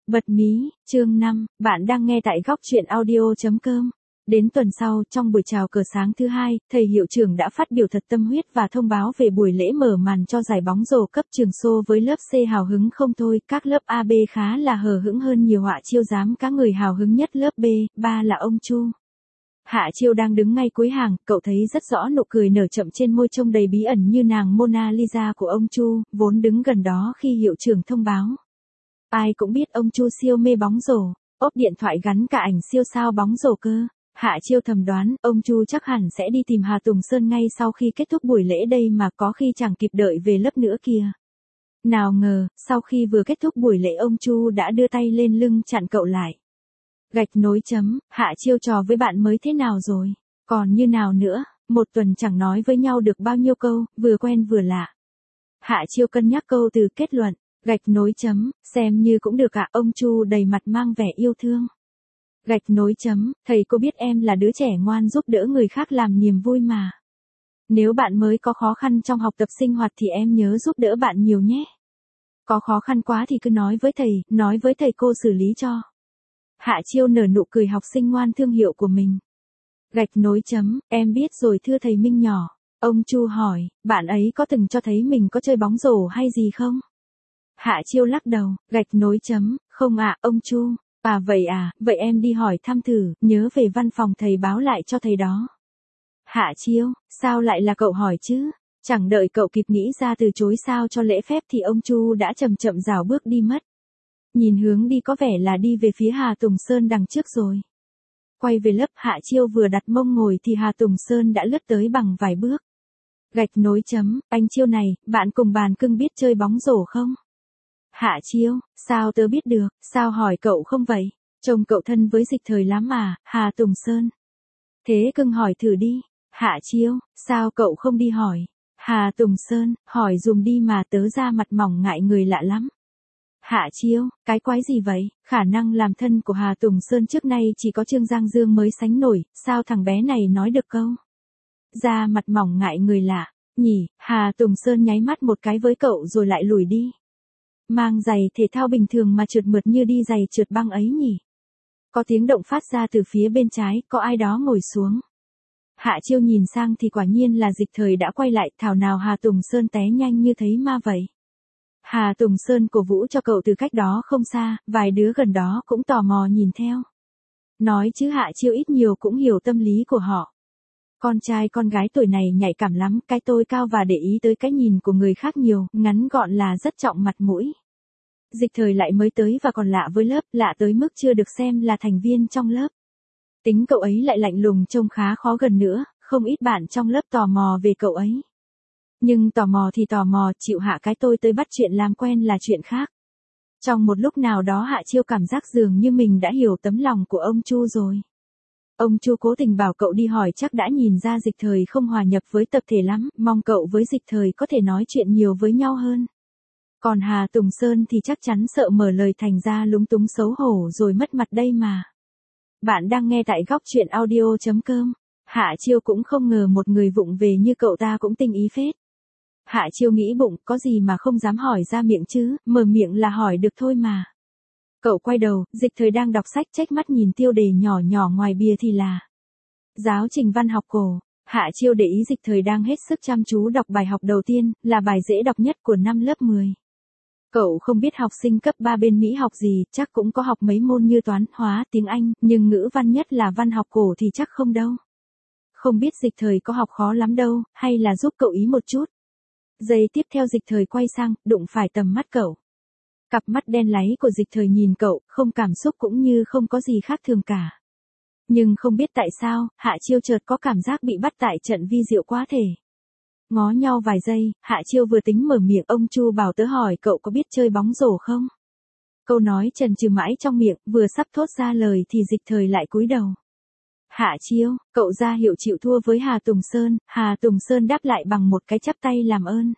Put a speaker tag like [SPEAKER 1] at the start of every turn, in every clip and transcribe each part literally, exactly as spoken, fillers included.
[SPEAKER 1] Bật mí, chương năm, bạn đang nghe tại góc truyện audio.com. Đến tuần sau, trong buổi chào cờ sáng thứ hai, thầy hiệu trưởng đã phát biểu thật tâm huyết và thông báo về buổi lễ mở màn cho giải bóng rổ cấp trường xô với lớp C hào hứng không thôi, các lớp A B khá là hờ hững hơn nhiều. Hạ Chiêu dám cá người hào hứng nhất lớp B, ba là ông Chu. Hạ Chiêu đang đứng ngay cuối hàng, cậu thấy rất rõ nụ cười nở chậm trên môi trông đầy bí ẩn như nàng Mona Lisa của ông Chu, vốn đứng gần đó khi hiệu trưởng thông báo. Ai cũng biết ông Chu siêu mê bóng rổ, ốp điện thoại gắn cả ảnh siêu sao bóng rổ cơ. Hạ Chiêu thầm đoán, ông Chu chắc hẳn sẽ đi tìm Hà Tùng Sơn ngay sau khi kết thúc buổi lễ đây mà, có khi chẳng kịp đợi về lớp nữa kìa. Nào ngờ, sau khi vừa kết thúc buổi lễ ông Chu đã đưa tay lên lưng chặn cậu lại. Gạch nối chấm, Hạ Chiêu trò với bạn mới thế nào rồi? Còn như nào nữa, một tuần chẳng nói với nhau được bao nhiêu câu, vừa quen vừa lạ. Hạ Chiêu cân nhắc câu từ kết luận. Gạch nối chấm, xem như cũng được ạ, ông Chu đầy mặt mang vẻ yêu thương. Gạch nối chấm, thầy cô biết em là đứa trẻ ngoan giúp đỡ người khác làm niềm vui mà. Nếu bạn mới có khó khăn trong học tập sinh hoạt thì em nhớ giúp đỡ bạn nhiều nhé. Có khó khăn quá thì cứ nói với thầy, nói với thầy cô xử lý cho. Hạ Chiêu nở nụ cười học sinh ngoan thương hiệu của mình. Gạch nối chấm, em biết rồi thưa thầy Minh nhỏ. Ông Chu hỏi, bạn ấy có từng cho thấy mình có chơi bóng rổ hay gì không? Hạ Chiêu lắc đầu, gạch nối chấm, không ạ, ông Chu. À vậy à, vậy em đi hỏi thăm thử, nhớ về văn phòng thầy báo lại cho thầy đó. Hạ Chiêu, sao lại là cậu hỏi chứ? Chẳng đợi cậu kịp nghĩ ra từ chối sao cho lễ phép thì ông Chu đã chậm chậm rảo bước đi mất. Nhìn hướng đi có vẻ là đi về phía Hà Tùng Sơn đằng trước rồi. Quay về lớp, Hạ Chiêu vừa đặt mông ngồi thì Hà Tùng Sơn đã lướt tới bằng vài bước. Gạch nối chấm, anh Chiêu này, bạn cùng bàn cưng biết chơi bóng rổ không? Hạ Chiêu, sao tớ biết được, sao hỏi cậu không vậy? Trông cậu thân với Dịch Thời lắm mà, Hà Tùng Sơn. Thế cưng hỏi thử đi. Hạ Chiêu, sao cậu không đi hỏi? Hà Tùng Sơn, hỏi dùm đi mà, tớ ra mặt mỏng ngại người lạ lắm. Hạ Chiêu, cái quái gì vậy? Khả năng làm thân của Hà Tùng Sơn trước nay chỉ có Trương Giang Dương mới sánh nổi, sao thằng bé này nói được câu? Ra mặt mỏng ngại người lạ, nhỉ? Hà Tùng Sơn nháy mắt một cái với cậu rồi lại lùi đi. Mang giày thể thao bình thường mà trượt mượt như đi giày trượt băng ấy nhỉ? Có tiếng động phát ra từ phía bên trái, có ai đó ngồi xuống. Hạ Chiêu nhìn sang thì quả nhiên là Dịch Thời đã quay lại, thảo nào Hà Tùng Sơn té nhanh như thấy ma vậy. Hà Tùng Sơn cổ vũ cho cậu từ cách đó không xa, vài đứa gần đó cũng tò mò nhìn theo. Nói chứ Hạ Chiêu ít nhiều cũng hiểu tâm lý của họ. Con trai con gái tuổi này nhạy cảm lắm, cái tôi cao và để ý tới cái nhìn của người khác nhiều, ngắn gọn là rất trọng mặt mũi. Dịch Thời lại mới tới và còn lạ với lớp, lạ tới mức chưa được xem là thành viên trong lớp. Tính cậu ấy lại lạnh lùng trông khá khó gần nữa, không ít bạn trong lớp tò mò về cậu ấy. Nhưng tò mò thì tò mò, chịu hạ cái tôi tới bắt chuyện làm quen là chuyện khác. Trong một lúc nào đó Hạ Chiêu cảm giác dường như mình đã hiểu tấm lòng của ông Chu rồi. Ông Chu cố tình bảo cậu đi hỏi, chắc đã nhìn ra Dịch Thời không hòa nhập với tập thể lắm, mong cậu với Dịch Thời có thể nói chuyện nhiều với nhau hơn. Còn Hà Tùng Sơn thì chắc chắn sợ mở lời thành ra lúng túng xấu hổ rồi mất mặt đây mà. Bạn đang nghe tại góc truyện audio.com. Hạ Chiêu cũng không ngờ một người vụng về như cậu ta cũng tinh ý phết. Hạ Chiêu nghĩ bụng, có gì mà không dám hỏi ra miệng chứ, mở miệng là hỏi được thôi mà. Cậu quay đầu, Dịch Thời đang đọc sách chếch mắt nhìn tiêu đề nhỏ nhỏ ngoài bìa thì là giáo trình văn học cổ. Hạ Chiêu để ý Dịch Thời đang hết sức chăm chú đọc bài học đầu tiên, là bài dễ đọc nhất của năm lớp mười. Cậu không biết học sinh cấp ba bên Mỹ học gì, chắc cũng có học mấy môn như toán, hóa, tiếng Anh, nhưng ngữ văn nhất là văn học cổ thì chắc không đâu. Không biết Dịch Thời có học khó lắm đâu, hay là giúp cậu ý một chút. Giây tiếp theo Dịch Thời quay sang, đụng phải tầm mắt cậu. Cặp mắt đen láy của Dịch Thời nhìn cậu, không cảm xúc cũng như không có gì khác thường cả. Nhưng không biết tại sao, Hạ Chiêu chợt có cảm giác bị bắt tại trận vi diệu quá thể. Ngó nhau vài giây, Hạ Chiêu vừa tính mở miệng, ông Chu bảo tớ hỏi cậu có biết chơi bóng rổ không? Câu nói chần chừ mãi trong miệng, vừa sắp thốt ra lời thì Dịch Thời lại cúi đầu. Hạ Chiêu, cậu ra hiệu chịu thua với Hà Tùng Sơn, Hà Tùng Sơn đáp lại bằng một cái chắp tay làm ơn.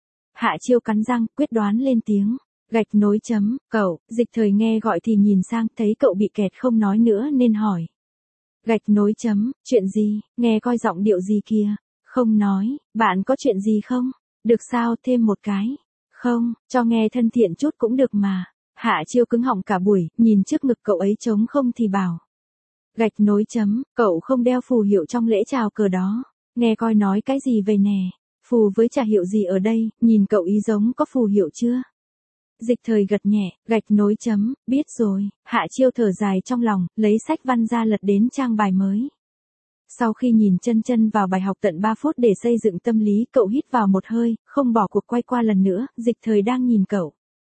[SPEAKER 1] Hạ Chiêu cắn răng, quyết đoán lên tiếng. Gạch nối chấm, cậu, Dịch Thời nghe gọi thì nhìn sang, thấy cậu bị kẹt không nói nữa nên hỏi. Gạch nối chấm, chuyện gì, nghe coi giọng điệu gì kìa. Không nói, bạn có chuyện gì không? Được sao, thêm một cái. Không, cho nghe thân thiện chút cũng được mà. Hạ Chiêu cứng họng cả buổi, nhìn trước ngực cậu ấy trống không thì bảo. Gạch nối chấm, cậu không đeo phù hiệu trong lễ chào cờ đó. Nghe coi nói cái gì về nè. Phù với trả hiệu gì ở đây, nhìn cậu ý giống có phù hiệu chưa? Dịch Thời gật nhẹ, gạch nối chấm, biết rồi. Hạ Chiêu thở dài trong lòng, lấy sách văn ra lật đến trang bài mới. Sau khi nhìn chân chân vào bài học tận ba phút để xây dựng tâm lý, cậu hít vào một hơi, không bỏ cuộc quay qua lần nữa, Dịch Thời đang nhìn cậu.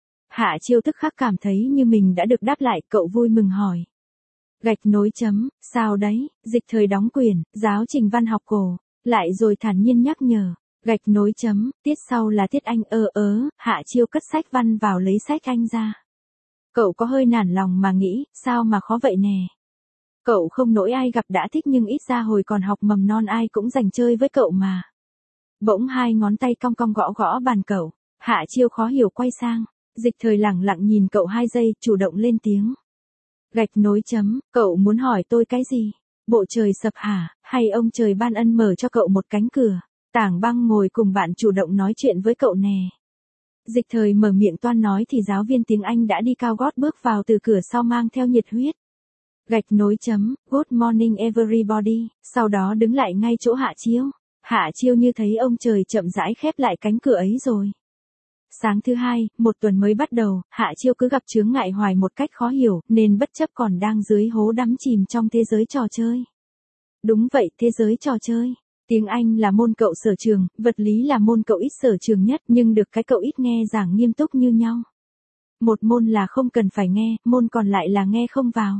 [SPEAKER 1] Hạ Chiêu tức khắc cảm thấy như mình đã được đáp lại, cậu vui mừng hỏi. Gạch nối chấm, sao đấy? Dịch Thời đóng quyển, giáo trình văn học cổ, lại rồi thản nhiên nhắc nhở. Gạch nối chấm, tiết sau là tiết Anh ơ ớ, Hạ Chiêu cất sách văn vào lấy sách Anh ra. Cậu có hơi nản lòng mà nghĩ, sao mà khó vậy nè. Cậu không nỗi ai gặp đã thích nhưng ít ra hồi còn học mầm non ai cũng dành chơi với cậu mà. Bỗng hai ngón tay cong cong gõ gõ bàn cậu, Hạ Chiêu khó hiểu quay sang, Dịch Thời lẳng lặng nhìn cậu hai giây, chủ động lên tiếng. Gạch nối chấm, cậu muốn hỏi tôi cái gì? Bộ trời sập hả, hay ông trời ban ân mở cho cậu một cánh cửa? Tảng Băng ngồi cùng bạn chủ động nói chuyện với cậu nè. Dịch Thời mở miệng toan nói thì giáo viên tiếng Anh đã đi cao gót bước vào từ cửa sau mang theo nhiệt huyết. Gạch nối chấm, good morning everybody, sau đó đứng lại ngay chỗ Hạ Chiêu. Hạ Chiêu như thấy ông trời chậm rãi khép lại cánh cửa ấy rồi. Sáng thứ hai, một tuần mới bắt đầu, Hạ Chiêu cứ gặp chướng ngại hoài một cách khó hiểu, nên bất chấp còn đang dưới hố đắm chìm trong thế giới trò chơi. Đúng vậy, thế giới trò chơi. Tiếng Anh là môn cậu sở trường, vật lý là môn cậu ít sở trường nhất, nhưng được cái cậu ít nghe giảng nghiêm túc như nhau. Một môn là không cần phải nghe, môn còn lại là nghe không vào.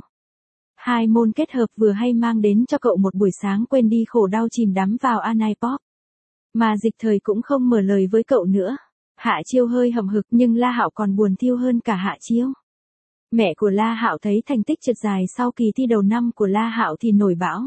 [SPEAKER 1] Hai môn kết hợp vừa hay mang đến cho cậu một buổi sáng quên đi khổ đau chìm đắm vào Anipop. Mà Dịch Thời cũng không mở lời với cậu nữa. Hạ Chiêu hơi hậm hực nhưng La Hạo còn buồn thiêu hơn cả Hạ Chiêu. Mẹ của La Hạo thấy thành tích trượt dài sau kỳ thi đầu năm của La Hạo thì nổi bão.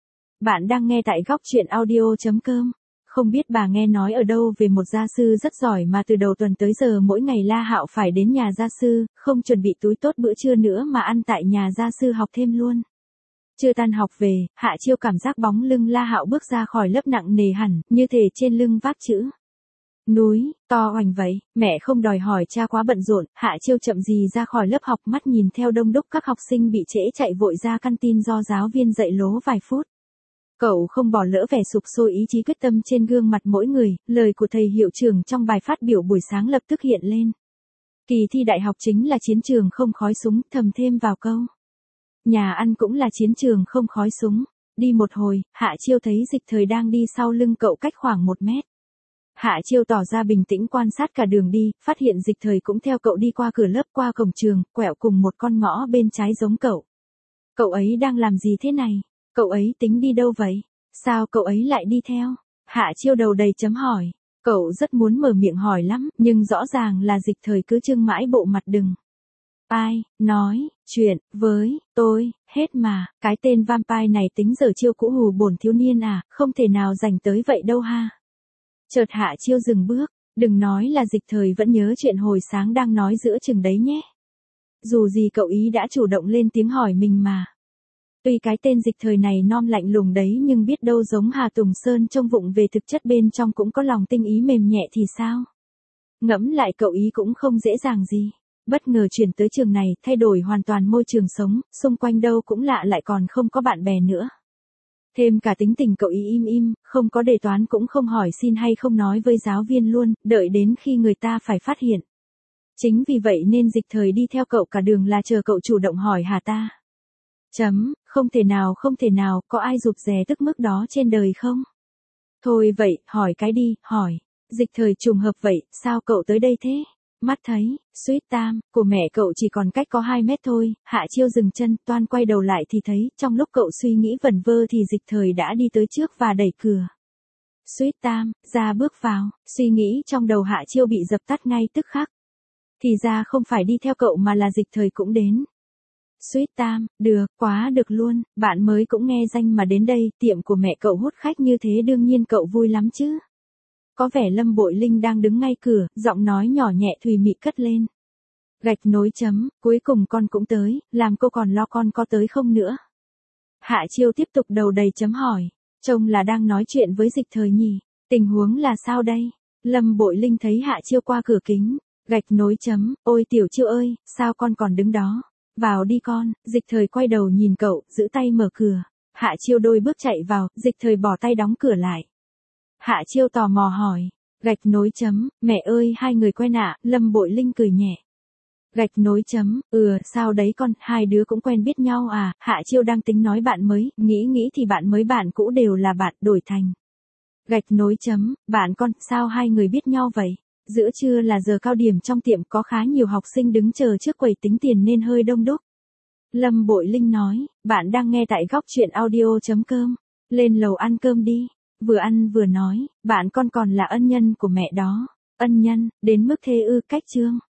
[SPEAKER 1] Bạn đang nghe tại góc truyện audio chấm com. Không biết bà nghe nói ở đâu về một gia sư rất giỏi mà từ đầu tuần tới giờ mỗi ngày La Hạo phải đến nhà gia sư, không chuẩn bị túi tốt bữa trưa nữa mà ăn tại nhà gia sư học thêm luôn. Chưa tan học về, Hạ Chiêu cảm giác bóng lưng La Hạo bước ra khỏi lớp nặng nề hẳn, như thể trên lưng vác chữ núi, to hoành vậy, mẹ không đòi hỏi cha quá bận rộn, Hạ Chiêu chậm gì ra khỏi lớp học mắt nhìn theo đông đúc các học sinh bị trễ chạy vội ra căn tin do giáo viên dạy lố vài phút. Cậu không bỏ lỡ vẻ sục sôi ý chí quyết tâm trên gương mặt mỗi người, lời của thầy hiệu trưởng trong bài phát biểu buổi sáng lập tức hiện lên. Kỳ thi đại học chính là chiến trường không khói súng, thầm thêm vào câu. Nhà ăn cũng là chiến trường không khói súng. Đi một hồi, Hạ Chiêu thấy Dịch Thời đang đi sau lưng cậu cách khoảng một mét. Hạ Chiêu tỏ ra bình tĩnh quan sát cả đường đi, phát hiện Dịch Thời cũng theo cậu đi qua cửa lớp qua cổng trường, quẹo cùng một con ngõ bên trái giống cậu. Cậu ấy đang làm gì thế này? Cậu ấy tính đi đâu vậy? Sao cậu ấy lại đi theo? Hạ Chiêu đầu đầy chấm hỏi. Cậu rất muốn mở miệng hỏi lắm, nhưng rõ ràng là Dịch Thời cứ trưng mãi bộ mặt đừng. Ai, nói, chuyện, với, tôi, hết mà, cái tên vampire này tính giờ chiêu cũ hù bổn thiếu niên à, không thể nào dành tới vậy đâu ha. Chợt Hạ Chiêu dừng bước, đừng nói là Dịch Thời vẫn nhớ chuyện hồi sáng đang nói giữa chừng đấy nhé. Dù gì cậu ý đã chủ động lên tiếng hỏi mình mà. Tuy cái tên Dịch Thời này non lạnh lùng đấy nhưng biết đâu giống Hà Tùng Sơn trông vụng về thực chất bên trong cũng có lòng tinh ý mềm nhẹ thì sao? Ngẫm lại cậu ý cũng không dễ dàng gì. Bất ngờ chuyển tới trường này, thay đổi hoàn toàn môi trường sống, xung quanh đâu cũng lạ lại còn không có bạn bè nữa. Thêm cả tính tình cậu ý im im, không có đề toán cũng không hỏi xin hay không nói với giáo viên luôn, đợi đến khi người ta phải phát hiện. Chính vì vậy nên Dịch Thời đi theo cậu cả đường là chờ cậu chủ động hỏi hả ta? Chấm, không thể nào không thể nào, có ai rụt rè tức mức đó trên đời không? Thôi vậy, hỏi cái đi, hỏi. Dịch Thời trùng hợp vậy, sao cậu tới đây thế? Mắt thấy, suýt tam, của mẹ cậu chỉ còn cách có hai mét thôi, Hạ Chiêu dừng chân, toan quay đầu lại thì thấy, trong lúc cậu suy nghĩ vẩn vơ thì Dịch Thời đã đi tới trước và đẩy cửa. Suýt tam, ra bước vào, suy nghĩ trong đầu Hạ Chiêu bị dập tắt ngay tức khắc. Thì ra không phải đi theo cậu mà là Dịch Thời cũng đến. Suýt tam, được, quá được luôn, bạn mới cũng nghe danh mà đến đây, tiệm của mẹ cậu hút khách như thế đương nhiên cậu vui lắm chứ. Có vẻ Lâm Bội Linh đang đứng ngay cửa, giọng nói nhỏ nhẹ thùy mị cất lên. Gạch nối chấm, cuối cùng con cũng tới, làm cô còn lo con có tới không nữa. Hạ Chiêu tiếp tục đầu đầy chấm hỏi, trông là đang nói chuyện với Dịch Thời nhỉ, tình huống là sao đây? Lâm Bội Linh thấy Hạ Chiêu qua cửa kính, Gạch nối chấm, ôi Tiểu Chiêu ơi, sao con còn đứng đó? Vào đi con, Dịch Thời quay đầu nhìn cậu, giữ tay mở cửa. Hạ Chiêu đôi bước chạy vào, Dịch Thời bỏ tay đóng cửa lại. Hạ Chiêu tò mò hỏi, gạch nối chấm, mẹ ơi hai người quen ạ, à? Lâm Bội Linh cười nhẹ. Gạch nối chấm, ừ, sao đấy con, hai đứa cũng quen biết nhau à? Hạ Chiêu đang tính nói bạn mới, nghĩ nghĩ thì bạn mới bạn cũ đều là bạn, đổi thành. Gạch nối chấm, bạn con, sao hai người biết nhau vậy? Giữa trưa là giờ cao điểm trong tiệm, có khá nhiều học sinh đứng chờ trước quầy tính tiền nên hơi đông đúc. Lâm Bội Linh nói, bạn đang nghe tại góc truyện audio.com, lên lầu ăn cơm đi. Vừa ăn vừa nói, bạn con còn là ân nhân của mẹ đó. Ân nhân, đến mức thế ư? Cách chương.